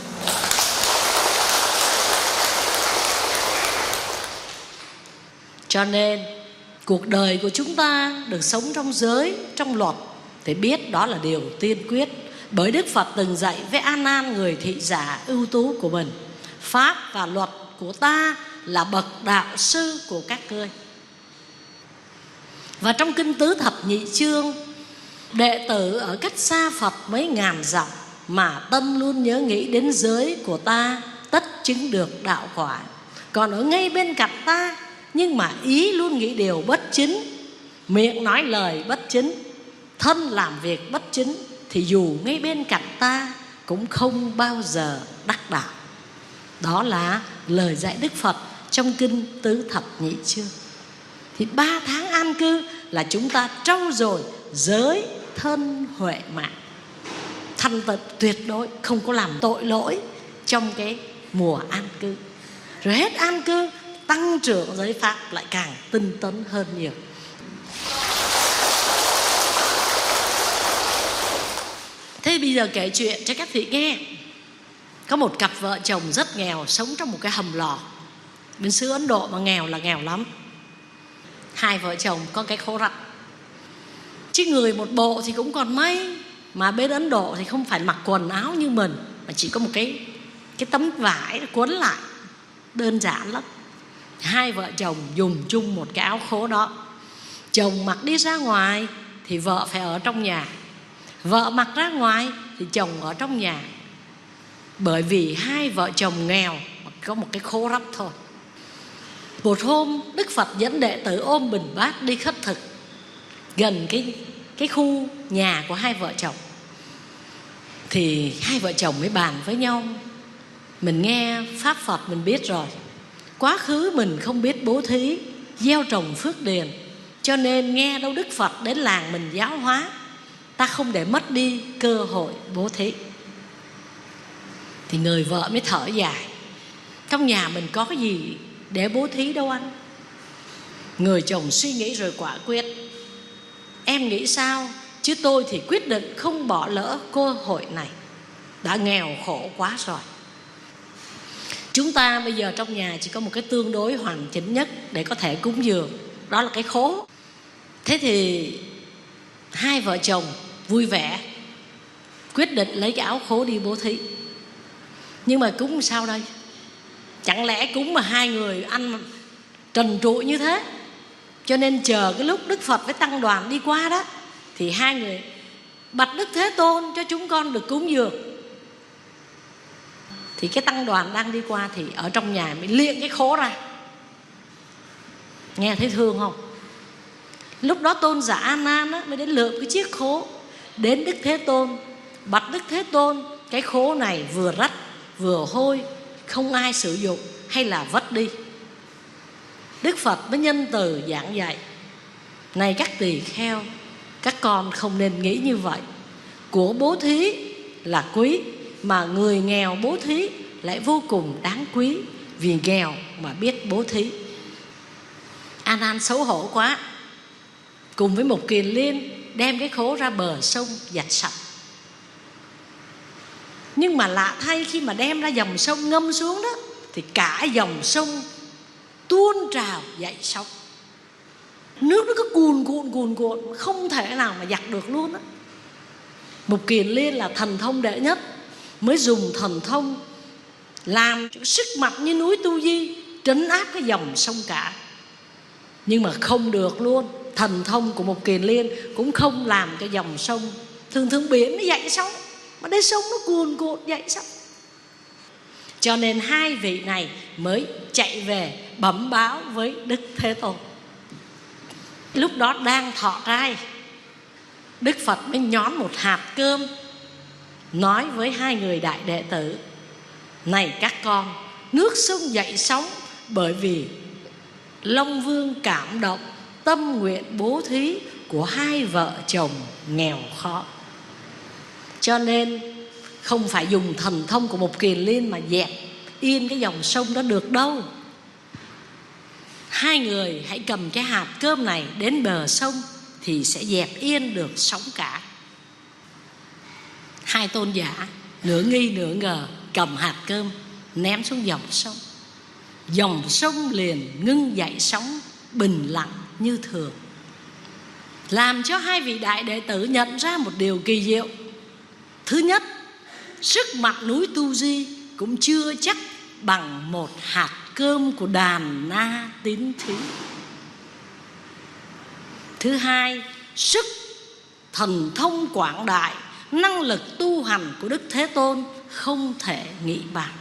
cho nên cuộc đời của chúng ta được sống trong giới, trong luật, thì biết đó là điều tiên quyết. Bởi Đức Phật từng dạy với A Nan, người thị giả ưu tú của mình: pháp và luật của ta là bậc đạo sư của các ngươi. Và trong Kinh Tứ Thập Nhị Chương, đệ tử ở cách xa Phật mấy ngàn dặm mà tâm luôn nhớ nghĩ đến giới của ta, tất chứng được đạo quả. Còn ở ngay bên cạnh ta, nhưng mà ý luôn nghĩ điều bất chính, miệng nói lời bất chính, thân làm việc bất chính, thì dù ngay bên cạnh ta cũng không bao giờ đắc đạo. Đó là lời dạy Đức Phật trong Kinh Tứ Thập Nhị Chương. Thì ba tháng an cư là chúng ta trau dồi giới, thân, huệ, mạng, thanh tịnh tuyệt đối, không có làm tội lỗi trong cái mùa an cư. Rồi hết an cư, tăng trưởng giới pháp lại càng tinh tấn hơn nhiều. Thế bây giờ kể chuyện cho các vị nghe. Có một cặp vợ chồng rất nghèo, sống trong một cái hầm lò. Bên xứ Ấn Độ mà nghèo là nghèo lắm. Hai vợ chồng có cái khố rặt, chứ người một bộ thì cũng còn mấy. Mà bên Ấn Độ thì không phải mặc quần áo như mình, mà chỉ có một cái cái tấm vải cuốn lại, đơn giản lắm. Hai vợ chồng dùng chung một cái áo khố đó. Chồng mặc đi ra ngoài thì vợ phải ở trong nhà, vợ mặc ra ngoài thì chồng ở trong nhà. Bởi vì hai vợ chồng nghèo mà có một cái khố rắp thôi. Một hôm Đức Phật dẫn đệ tử ôm bình bát đi khất thực gần cái, cái khu nhà của hai vợ chồng. Thì hai vợ chồng mới bàn với nhau. Mình nghe Pháp Phật mình biết rồi, quá khứ mình không biết bố thí, gieo trồng phước điền, cho nên nghe đâu Đức Phật đến làng mình giáo hóa, ta không để mất đi cơ hội bố thí. Thì người vợ mới thở dài, trong nhà mình có cái gì để bố thí đâu anh. Người chồng suy nghĩ rồi quả quyết, em nghĩ sao, chứ tôi thì quyết định không bỏ lỡ cơ hội này. Đã nghèo khổ quá rồi. Chúng ta bây giờ trong nhà chỉ có một cái tương đối hoàn chỉnh nhất để có thể cúng dường, đó là cái khố. Thế thì hai vợ chồng vui vẻ quyết định lấy cái áo khố đi bố thí. Nhưng mà cúng sao đây? Chẳng lẽ cúng mà hai người ăn trần trụi như thế? Cho nên chờ cái lúc Đức Phật với tăng đoàn đi qua đó, thì hai người bạch Đức Thế Tôn cho chúng con được cúng dường. Thì cái tăng đoàn đang đi qua thì ở trong nhà mới liệng cái khố ra. Nghe thấy thương không? Lúc đó tôn giả A Nan á, mới đến lượm cái chiếc khố đến Đức Thế Tôn, bạch Đức Thế Tôn, cái khố này vừa rách vừa hôi, không ai sử dụng, hay là vất đi. Đức Phật mới nhân từ giảng dạy, này các tỳ kheo, các con không nên nghĩ như vậy. Của bố thí là quý, mà người nghèo bố thí lại vô cùng đáng quý, vì nghèo mà biết bố thí. A Nan xấu hổ quá, cùng với một kiền liên đem cái khố ra bờ sông giặt sạch. Nhưng mà lạ thay, khi mà đem ra dòng sông ngâm xuống đó, thì cả dòng sông tuôn trào dậy sóng. Nước nó cứ cuồn cuộn cuồn cuộn, không thể nào mà giặt được luôn á. Mục Kiền Liên là thần thông đệ nhất, mới dùng thần thông làm sức mạnh như núi Tu Di trấn áp cái dòng sông cả. Nhưng mà không được luôn. Thần thông của Mục Kiền Liên cũng không làm cho dòng sông, thường thường biển nó dậy sóng, mà đây sông nó cuồn cuộn dậy sóng. Cho nên hai vị này mới chạy về bẩm báo với Đức Thế Tôn. Lúc đó đang thọ trai, Đức Phật mới nhón một hạt cơm, nói với hai người đại đệ tử, này các con, nước sông dậy sóng bởi vì Long Vương cảm động tâm nguyện bố thí của hai vợ chồng nghèo khó. Cho nên không phải dùng thần thông của một Kiền Liên mà dẹp yên cái dòng sông đó được đâu. Hai người hãy cầm cái hạt cơm này đến bờ sông thì sẽ dẹp yên được sóng cả. Hai tôn giả nửa nghi nửa ngờ cầm hạt cơm ném xuống dòng sông. Dòng sông liền ngưng dậy sóng, bình lặng như thường, làm cho hai vị đại đệ tử nhận ra một điều kỳ diệu. Thứ nhất, sức mạnh núi Tu Di cũng chưa chắc bằng một hạt cơm của đàn na tín thí. Thứ hai, sức thần thông quảng đại, năng lực tu hành của Đức Thế Tôn không thể nghĩ bàn.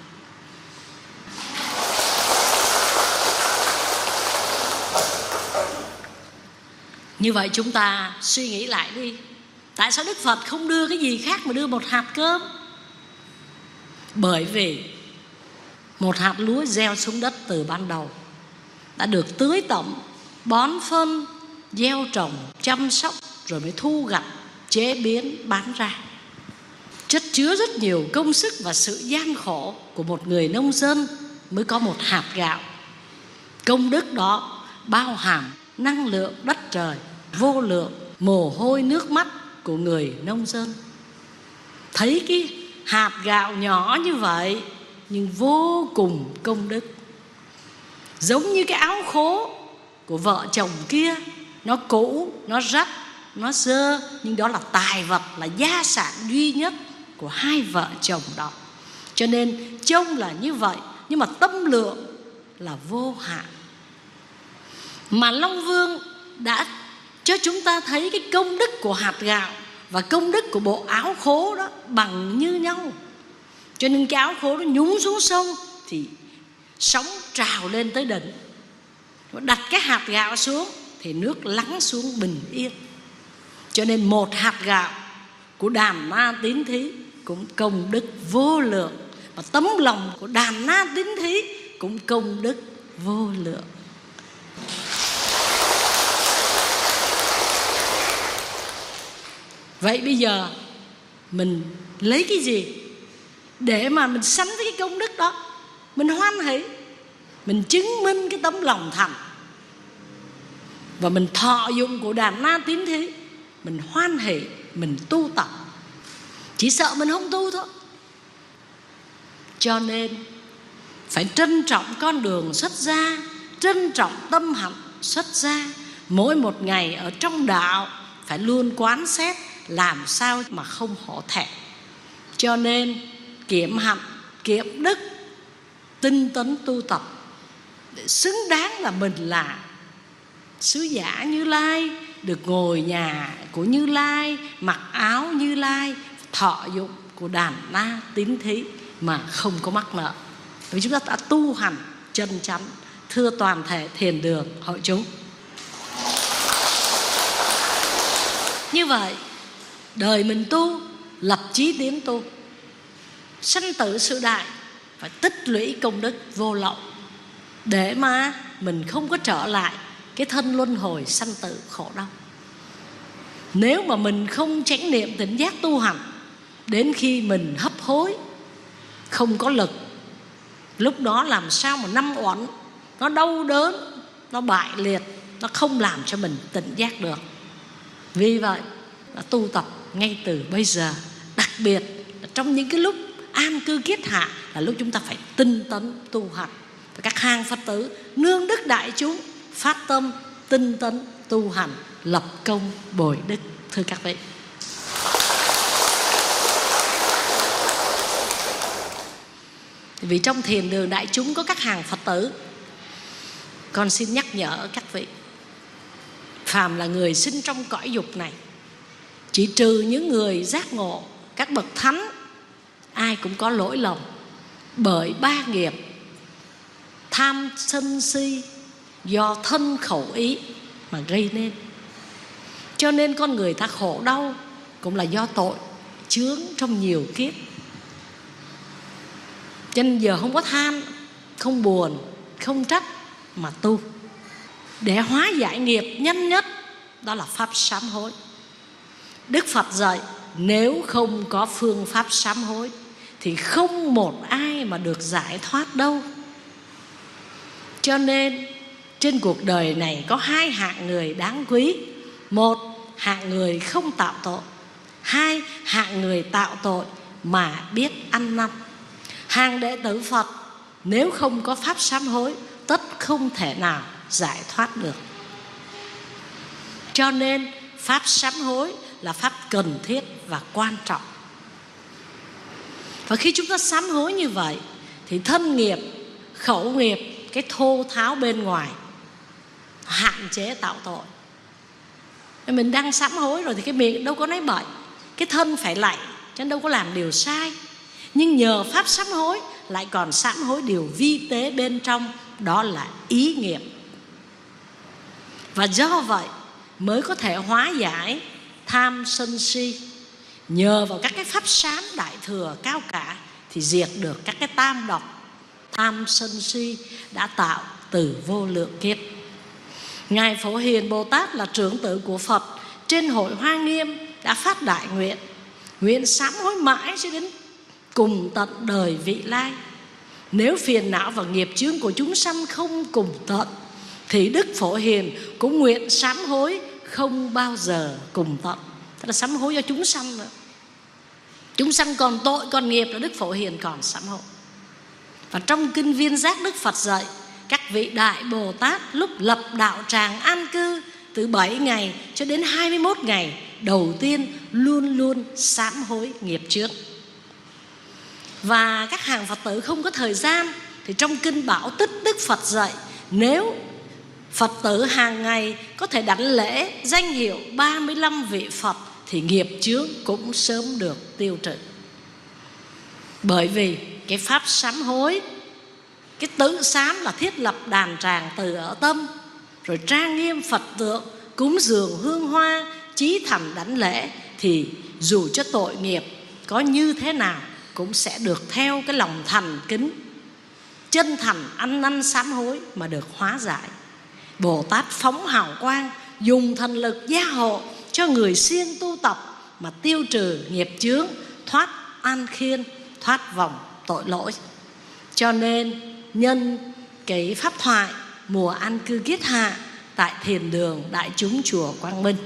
Như vậy chúng ta suy nghĩ lại đi, tại sao Đức Phật không đưa cái gì khác mà đưa một hạt cơm? Bởi vì một hạt lúa gieo xuống đất từ ban đầu đã được tưới tẩm, bón phân, gieo trồng, chăm sóc, rồi mới thu gặt, chế biến, bán ra. Chất chứa rất nhiều công sức và sự gian khổ của một người nông dân mới có một hạt gạo. Công đức đó bao hàm năng lượng đất trời, vô lượng mồ hôi nước mắt của người nông dân. thấy cái hạt gạo nhỏ như vậy nhưng vô cùng công đức. Giống như cái áo khố của vợ chồng kia, nó cũ, nó rách, nó dơ, nhưng đó là tài vật, là gia sản duy nhất của hai vợ chồng đó. Cho nên trông là như vậy, nhưng mà tâm lượng là vô hạn. Mà Long Vương đã cho chúng ta thấy cái công đức của hạt gạo và công đức của bộ áo khố đó bằng như nhau. Cho nên cái áo khố nó nhúng xuống sông thì sóng trào lên tới đỉnh, đặt cái hạt gạo xuống thì nước lắng xuống bình yên. Cho nên một hạt gạo của Đàn Na Tín Thí cũng công đức vô lượng, và tấm lòng của Đàn Na Tín Thí cũng công đức vô lượng. Vậy bây giờ mình lấy cái gì để mà mình sánh với cái công đức đó? Mình hoan hỷ, mình chứng minh cái tấm lòng thành, và mình thọ dụng của Đàn Na Tín Thí. Mình hoan hỷ, mình tu tập. Chỉ sợ mình không tu thôi. Cho nên phải trân trọng con đường xuất gia, trân trọng tâm hạnh xuất gia. Mỗi một ngày ở trong đạo phải luôn quán xét làm sao mà không hổ thẹn. Cho nên kiệm hạnh, kiệm đức, tinh tấn tu tập để xứng đáng là mình là sứ giả Như Lai, được ngồi nhà của Như Lai, mặc áo Như Lai, thọ dụng của Đàn Na Tín Thí mà không có mắc nợ. Vì chúng ta đã tu hành chân chánh. Thưa toàn thể thiền đường hội chúng, như vậy đời mình tu, lập chí tiến tu, sanh tử sự đại, phải tích lũy công đức vô lậu để mà mình không có trở lại cái thân luân hồi sanh tử khổ đau. Nếu mà mình không chánh niệm tỉnh giác tu hành, đến khi mình hấp hối không có lực, lúc đó làm sao mà năm uẩn nó đau đớn, nó bại liệt, nó không làm cho mình tỉnh giác được. Vì vậy đã tu tập ngay từ bây giờ, đặc biệt là trong những cái lúc an cư kiết hạ là lúc chúng ta phải tinh tấn tu hành. Và các hàng Phật tử nương đức đại chúng phát tâm tinh tấn tu hành, lập công bồi đức. Thưa các vị, vì trong thiền đường đại chúng có các hàng Phật tử, con xin nhắc nhở các vị, phàm là người sinh trong cõi dục này, chỉ trừ những người giác ngộ, các bậc thánh, ai cũng có lỗi lầm bởi ba nghiệp: tham sân si do thân khẩu ý mà gây nên. Cho nên con người ta khổ đau cũng là do tội chướng trong nhiều kiếp. Cho nên giờ không có than, không buồn, không trách mà tu để hóa giải nghiệp nhanh nhất, đó là pháp sám hối. Đức Phật dạy nếu không có phương pháp sám hối thì không một ai mà được giải thoát đâu. Cho nên trên cuộc đời này có hai hạng người đáng quý: một, hạng người không tạo tội; hai, hạng người tạo tội mà biết ăn năn. Hàng đệ tử Phật nếu không có pháp sám hối, tất không thể nào giải thoát được. Cho nên pháp sám hối là pháp cần thiết và quan trọng. Và khi chúng ta sám hối như vậy thì thân nghiệp, khẩu nghiệp, cái thô tháo bên ngoài hạn chế tạo tội. Mình đang sám hối rồi thì cái miệng đâu có nói bậy, cái thân phải lạy, chứ đâu có làm điều sai. Nhưng nhờ pháp sám hối lại còn sám hối điều vi tế bên trong, đó là ý nghiệp. Và do vậy mới có thể hóa giải tham sân si. Nhờ vào các cái pháp sám đại thừa cao cả thì diệt được các cái tam độc tham sân si đã tạo từ vô lượng kiếp. Ngài Phổ Hiền Bồ Tát là trưởng tử của Phật, trên hội Hoa Nghiêm đã phát đại nguyện, nguyện sám hối mãi cho đến cùng tận đời vị lai. Nếu phiền não và nghiệp chướng của chúng sanh không cùng tận thì Đức Phổ Hiền cũng nguyện sám hối không bao giờ cùng tận. Tức là sám hối cho chúng sanh nữa. Chúng sanh còn tội còn nghiệp là Đức Phổ Hiền còn sám hối. Và trong kinh Viên Giác, Đức Phật dạy các vị Đại Bồ Tát lúc lập đạo tràng an cư từ bảy ngày cho đến hai mươi mốt ngày đầu tiên luôn luôn sám hối nghiệp trước. Và các hàng Phật tử không có thời gian thì trong kinh Bảo Tích, Đức Phật dạy nếu Phật tử hàng ngày có thể đảnh lễ danh hiệu ba mươi lăm vị Phật thì nghiệp chướng cũng sớm được tiêu trừ. Bởi vì cái pháp sám hối, cái tự sám là thiết lập đàn tràng từ ở tâm, rồi trang nghiêm Phật tượng, cúng dường hương hoa, chí thành đảnh lễ, thì dù cho tội nghiệp có như thế nào cũng sẽ được theo cái lòng thành kính, chân thành ăn năn sám hối mà được hóa giải. Bồ Tát phóng hào quang, dùng thần lực gia hộ cho người siêng tu tập mà tiêu trừ nghiệp chướng, thoát an khiên, thoát vòng tội lỗi. Cho nên nhân cái pháp thoại mùa an cư kiết hạ tại thiền đường Đại chúng chùa Quang Minh,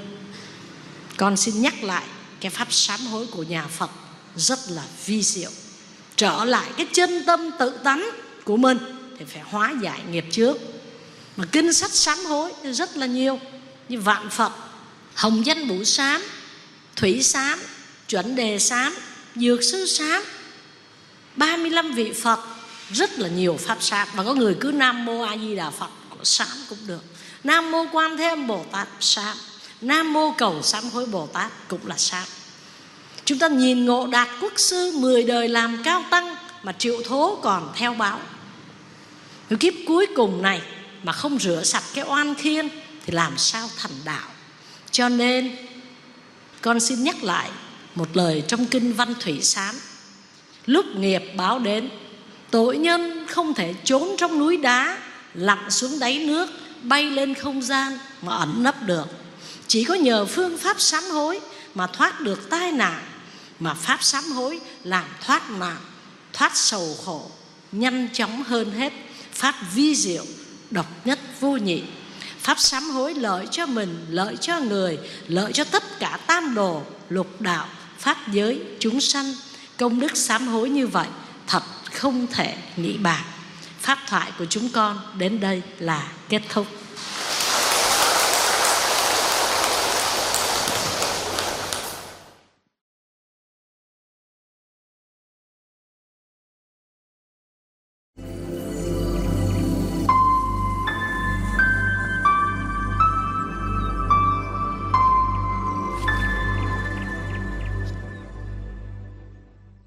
con xin nhắc lại cái pháp sám hối của nhà Phật rất là vi diệu. Trở lại cái chân tâm tự tánh của mình thì phải hóa giải nghiệp chướng. Mà kinh sách sám hối rất là nhiều, như Vạn Phật, Hồng Danh Bủ Sám, Thủy Sám, Chuẩn Đề Sám, Dược Sư Sám, ba mươi lăm vị Phật, rất là nhiều pháp sám. Và có người cứ Nam Mô A Di Đà Phật sám cũng được, Nam Mô Quan Thế Âm Bồ Tát sám, Nam Mô Cầu Sám Hối Bồ Tát cũng là sám. Chúng ta nhìn Ngộ Đạt Quốc Sư mười đời làm cao tăng mà triệu thố còn theo báo. Cái kiếp cuối cùng này mà không rửa sạch cái oan khiên thì làm sao thành đạo. Cho nên con xin nhắc lại một lời trong kinh Văn Thủy Sám: lúc nghiệp báo đến, tội nhân không thể trốn trong núi đá, lặn xuống đáy nước, bay lên không gian mà ẩn nấp được. Chỉ có nhờ phương pháp sám hối mà thoát được tai nạn. Mà pháp sám hối làm thoát nạn, thoát sầu khổ nhanh chóng hơn hết. Pháp vi diệu, độc nhất vô nhị. Pháp sám hối lợi cho mình, lợi cho người, lợi cho tất cả tam đồ, lục đạo, pháp giới, chúng sanh. Công đức sám hối như vậy thật không thể nghĩ bàn. Pháp thoại của chúng con đến đây là kết thúc.